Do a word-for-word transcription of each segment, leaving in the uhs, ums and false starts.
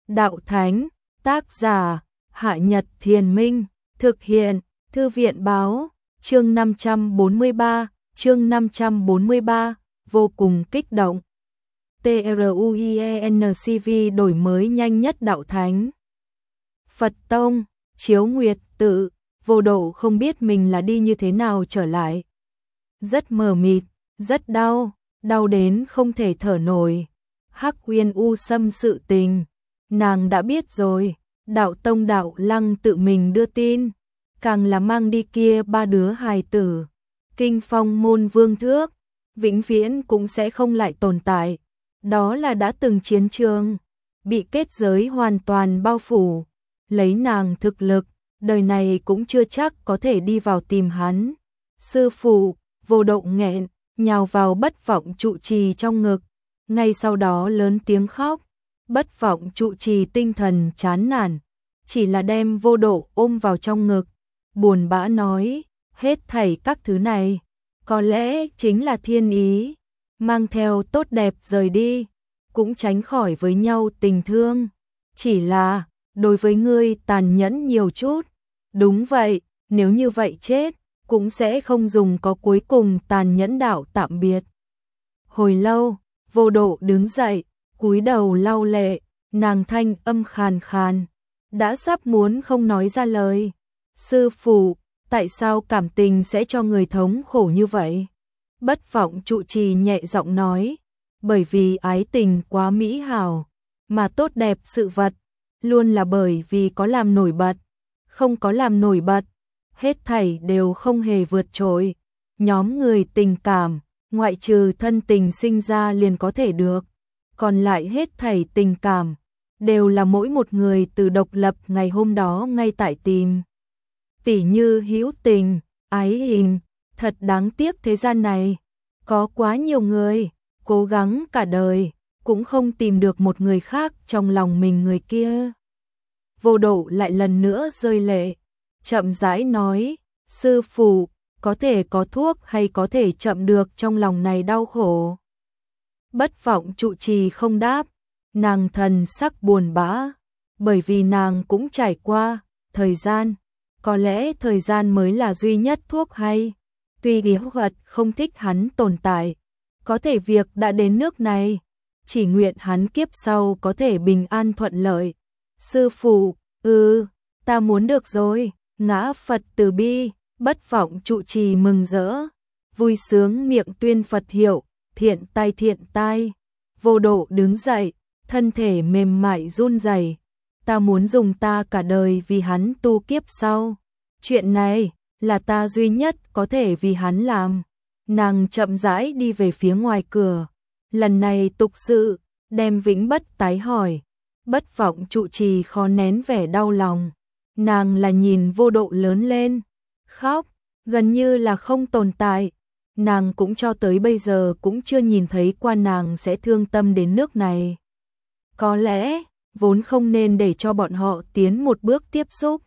Đạo Thánh, tác giả, Hạ Nhật Thiền Minh, thực hiện, Thư viện Báo, chương năm trăm bốn mươi ba, chương năm trăm bốn mươi ba, vô cùng kích động. TRUIENCV đổi mới nhanh nhất Đạo Thánh. Phật Tông, Chiếu Nguyệt Tự, Vô Độ không biết mình là đi như thế nào trở lại. Rất mờ mịt, rất đau, đau đến không thể thở nổi. Hắc Uyên U Sâm sự tình, nàng đã biết rồi, Đạo Tông Đạo Lăng tự mình đưa tin, càng là mang đi kia ba đứa hài tử. Kinh Phong môn vương thước, vĩnh viễn cũng sẽ không lại tồn tại. Đó là đã từng chiến trường, bị kết giới hoàn toàn bao phủ. Lấy nàng thực lực, đời này cũng chưa chắc có thể đi vào tìm hắn. Sư phụ, Vô Độ nghẹn, nhào vào Bất Vọng trụ trì trong ngực, ngay sau đó lớn tiếng khóc. Bất Vọng trụ trì tinh thần chán nản, chỉ là đem Vô Độ ôm vào trong ngực, buồn bã nói, hết thảy các thứ này, có lẽ chính là thiên ý, mang theo tốt đẹp rời đi, cũng tránh khỏi với nhau tình thương, chỉ là, đối với ngươi tàn nhẫn nhiều chút. Đúng vậy, nếu như vậy chết, cũng sẽ không dùng có cuối cùng tàn nhẫn đạo tạm biệt. Hồi lâu, Vô Độ đứng dậy, cúi đầu lau lệ, nàng thanh âm khàn khàn, đã sắp muốn không nói ra lời. Sư phụ, tại sao cảm tình sẽ cho người thống khổ như vậy? Bất Vọng trụ trì nhẹ giọng nói, bởi vì ái tình quá mỹ hảo, mà tốt đẹp sự vật, luôn là bởi vì có làm nổi bật, không có làm nổi bật, hết thảy đều không hề vượt trội. Nhóm người tình cảm, ngoại trừ thân tình sinh ra liền có thể được, còn lại hết thảy tình cảm, đều là mỗi một người từ độc lập ngày hôm đó ngay tại tìm. Tỉ như hữu tình, ái hình, thật đáng tiếc thế gian này, có quá nhiều người, cố gắng cả đời, cũng không tìm được một người khác trong lòng mình người kia. Vô Độ lại lần nữa rơi lệ, chậm rãi nói, sư phụ, có thể có thuốc hay có thể chậm được trong lòng này đau khổ. Bất Vọng trụ trì không đáp, nàng thần sắc buồn bã, bởi vì nàng cũng trải qua thời gian, có lẽ thời gian mới là duy nhất thuốc hay. Tuy yêu vật không thích hắn tồn tại, có thể việc đã đến nước này, chỉ nguyện hắn kiếp sau có thể bình an thuận lợi. Sư phụ, ừ, ta muốn được rồi, ngã Phật từ bi. Bất Vọng trụ trì mừng rỡ, vui sướng miệng tuyên Phật hiệu, thiện tai thiện tai. Vô Độ đứng dậy, thân thể mềm mại run rẩy. Ta muốn dùng ta cả đời vì hắn tu kiếp sau. Chuyện này là ta duy nhất có thể vì hắn làm. Nàng chậm rãi đi về phía ngoài cửa. Lần này tục sự, đem vĩnh bất tái hỏi. Bất Vọng trụ trì khó nén vẻ đau lòng. Nàng là nhìn Vô Độ lớn lên, khóc, gần như là không tồn tại. Nàng cũng cho tới bây giờ cũng chưa nhìn thấy qua nàng sẽ thương tâm đến nước này. Có lẽ, vốn không nên để cho bọn họ tiến một bước tiếp xúc.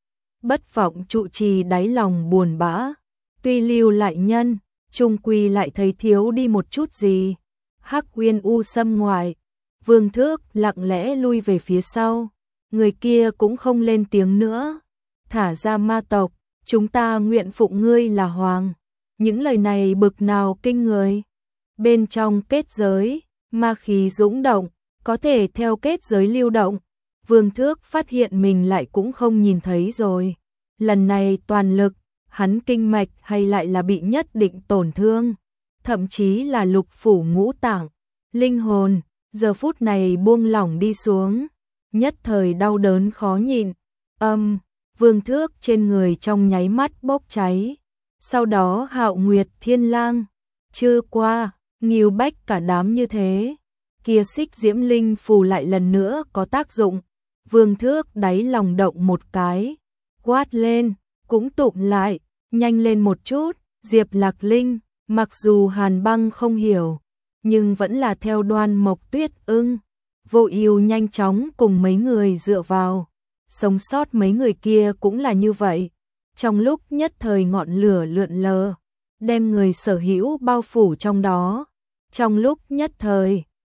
Bất Vọng trụ trì đáy lòng buồn bã, tuy lưu lại nhân, chung quy lại thấy thiếu đi một chút gì. Hắc Uyên U Sâm ngoài, Vương Thước lặng lẽ lui về phía sau, người kia cũng không lên tiếng nữa. Thả ra ma tộc, chúng ta nguyện phụng ngươi là hoàng. Những lời này bực nào kinh người. Bên trong kết giới, ma khí dũng động, có thể theo kết giới lưu động. Vương Thước phát hiện mình lại cũng không nhìn thấy rồi. Lần này toàn lực, hắn kinh mạch hay lại là bị nhất định tổn thương, thậm chí là lục phủ ngũ tạng, linh hồn, giờ phút này buông lỏng đi xuống, nhất thời đau đớn khó nhịn. Âm, Vương Thước trên người trong nháy mắt bốc cháy. Sau đó Hạo Nguyệt Thiên Lang, chưa qua, Ngưu Bách cả đám như thế. Kia xích diễm linh phù lại lần nữa có tác dụng. Vương Thước đáy lòng động một cái, quát lên, cũng tụm lại, nhanh lên một chút. Diệp Lạc Linh, mặc dù Hàn Băng không hiểu, nhưng vẫn là theo Đoan Mộc Tuyết Ưng. Vô Ưu nhanh chóng cùng mấy người dựa vào, sống sót mấy người kia cũng là như vậy. Trong lúc nhất thời ngọn lửa lượn lờ, đem người sở hữu bao phủ trong đó. Trong lúc nhất thời,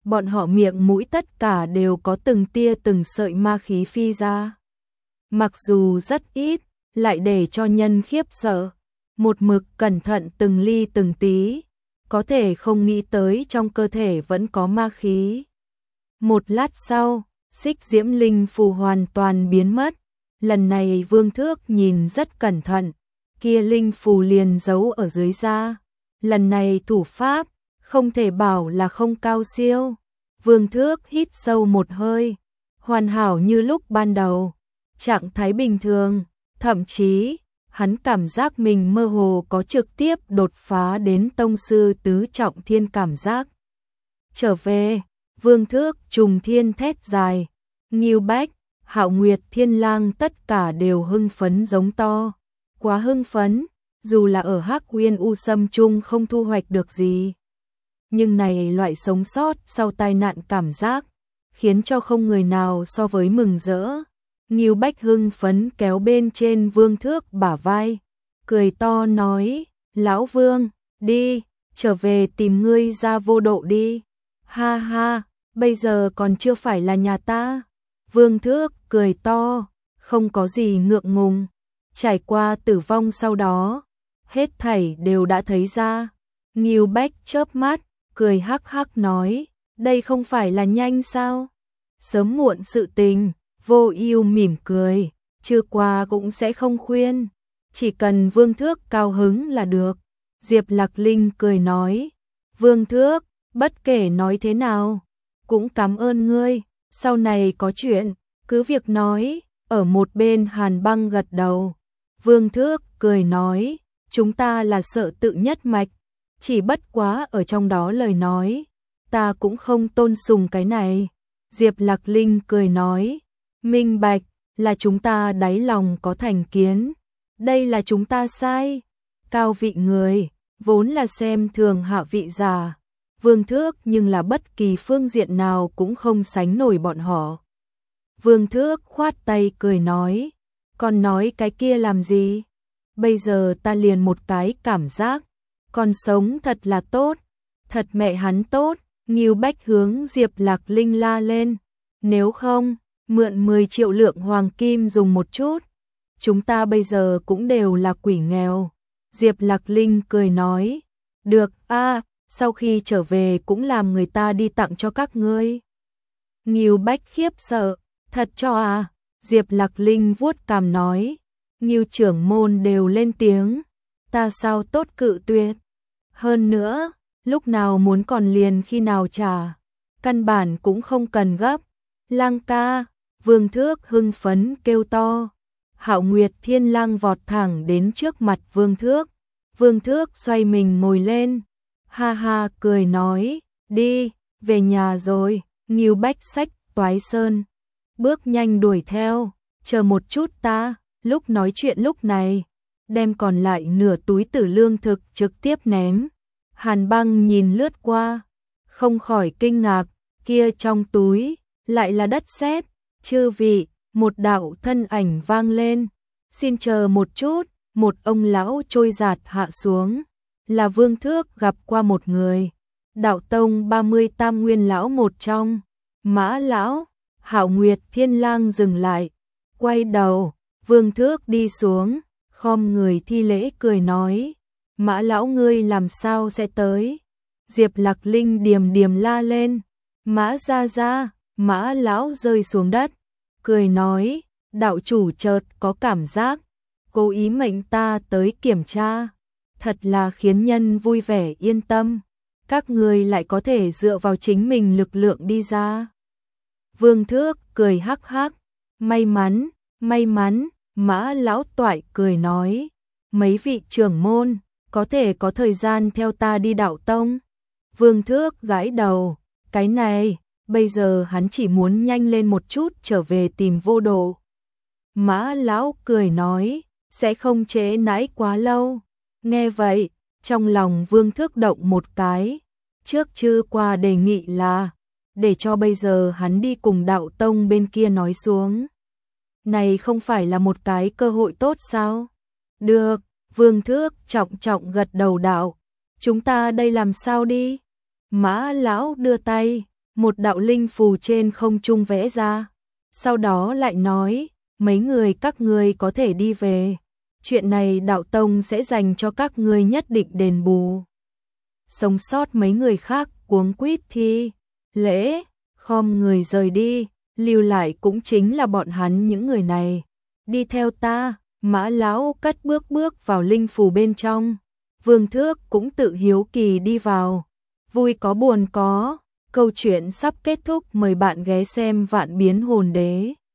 bọn họ miệng mũi tất cả đều có từng tia từng sợi ma khí phi ra. Mặc dù rất ít, lại để cho nhân khiếp sợ, một mực cẩn thận từng ly từng tí, có thể không nghĩ tới trong cơ thể vẫn có ma khí. Một lát sau, xích diễm linh phù hoàn toàn biến mất, lần này Vương Thước nhìn rất cẩn thận, kia linh phù liền giấu ở dưới da. Lần này thủ pháp, không thể bảo là không cao siêu. Vương Thước hít sâu một hơi, hoàn hảo như lúc ban đầu, trạng thái bình thường, thậm chí, hắn cảm giác mình mơ hồ có trực tiếp đột phá đến tông sư tứ trọng thiên cảm giác. Trở về, Vương Thước trùng thiên thét dài, Ngưu Bách, Hạo Nguyệt Thiên Lang tất cả đều hưng phấn giống to, quá hưng phấn, dù là ở Hắc Uyên U Sâm chung không thu hoạch được gì. Nhưng này loại sống sót sau tai nạn cảm giác, khiến cho không người nào so với mừng rỡ. Ngưu Bách hưng phấn kéo bên trên Vương Thước bả vai, cười to nói, Lão Vương, đi, trở về tìm ngươi ra vô độ đi. Ha ha, bây giờ còn chưa phải là nhà ta. Vương Thước cười to, không có gì ngượng ngùng, trải qua tử vong sau đó, hết thảy đều đã thấy ra. Ngưu Bách chớp mắt, cười hắc hắc nói, đây không phải là nhanh sao? Sớm muộn sự tình. Vô Ưu mỉm cười, chưa qua cũng sẽ không khuyên, chỉ cần Vương Thước cao hứng là được. Diệp Lạc Linh cười nói, Vương Thước, bất kể nói thế nào, cũng cảm ơn ngươi, sau này có chuyện, cứ việc nói. Ở một bên Hàn Băng gật đầu. Vương Thước cười nói, chúng ta là sợ tự nhất mạch, chỉ bất quá ở trong đó lời nói, ta cũng không tôn sùng cái này. Diệp Lạc Linh cười nói, minh bạch, là chúng ta đáy lòng có thành kiến, đây là chúng ta sai. Cao vị người, vốn là xem thường hạ vị già, Vương Thước nhưng là bất kỳ phương diện nào cũng không sánh nổi bọn họ. Vương Thước khoát tay cười nói, còn nói cái kia làm gì? Bây giờ ta liền một cái cảm giác, còn sống thật là tốt, thật mẹ hắn tốt. Ngưu Bách hướng Diệp Lạc Linh la lên, nếu không, mượn mười triệu lượng hoàng kim dùng một chút. Chúng ta bây giờ cũng đều là quỷ nghèo. Diệp Lạc Linh cười nói, được a, sau khi trở về cũng làm người ta đi tặng cho các ngươi. Ngưu Bách khiếp sợ, thật cho à? Diệp Lạc Linh vuốt cằm nói, Ngưu trưởng môn đều lên tiếng, ta sao tốt cự tuyệt. Hơn nữa, lúc nào muốn còn liền khi nào trả, căn bản cũng không cần gấp. Lang ca, Vương Thước hưng phấn kêu to. Hạo Nguyệt Thiên Lang vọt thẳng đến trước mặt Vương Thước. Vương Thước xoay mình ngồi lên, ha ha cười nói, đi, về nhà rồi. Ngưu Bách xách Toái Sơn, bước nhanh đuổi theo, chờ một chút ta. Lúc nói chuyện lúc này, đem còn lại nửa túi tử lương thực trực tiếp ném. Hàn Băng nhìn lướt qua, không khỏi kinh ngạc, kia trong túi lại là đất sét. Chư vị, một đạo thân ảnh vang lên, xin chờ một chút. Một ông lão trôi giạt hạ xuống, là Vương Thước gặp qua một người, đạo tông ba mươi tam nguyên lão một trong, Mã lão. Hạo Nguyệt Thiên Lang dừng lại, quay đầu, Vương Thước đi xuống, khom người thi lễ cười nói, Mã lão ngươi làm sao sẽ tới? Diệp Lạc Linh điềm điềm la lên, Mã gia gia. Mã lão rơi xuống đất, cười nói, đạo chủ chợt có cảm giác, cố ý mệnh ta tới kiểm tra, thật là khiến nhân vui vẻ yên tâm, các ngươi lại có thể dựa vào chính mình lực lượng đi ra. Vương Thước cười hắc hắc, may mắn, may mắn. Mã lão toại cười nói, mấy vị trưởng môn, có thể có thời gian theo ta đi đạo tông. Vương Thước gãi đầu, cái này, bây giờ hắn chỉ muốn nhanh lên một chút trở về tìm vô độ. Mã lão cười nói, sẽ không trễ nãi quá lâu. Nghe vậy, trong lòng Vương Thước động một cái, trước chưa qua đề nghị là, để cho bây giờ hắn đi cùng đạo tông bên kia nói xuống. Này không phải là một cái cơ hội tốt sao? Được, Vương Thước trọng trọng gật đầu đạo, chúng ta đây làm sao đi? Mã lão đưa tay, một đạo linh phù trên không trung vẽ ra, sau đó lại nói, mấy người các ngươi có thể đi về, chuyện này đạo tông sẽ dành cho các ngươi nhất định đền bù. Sống sót mấy người khác cuống quýt thi lễ, khom người rời đi, lưu lại cũng chính là bọn hắn những người này. Đi theo ta, Mã lão cất bước bước vào linh phù bên trong. Vương Thước cũng tự hiếu kỳ đi vào. Vui có buồn có, câu chuyện sắp kết thúc, mời bạn ghé xem Vạn Biến Hồn Đế.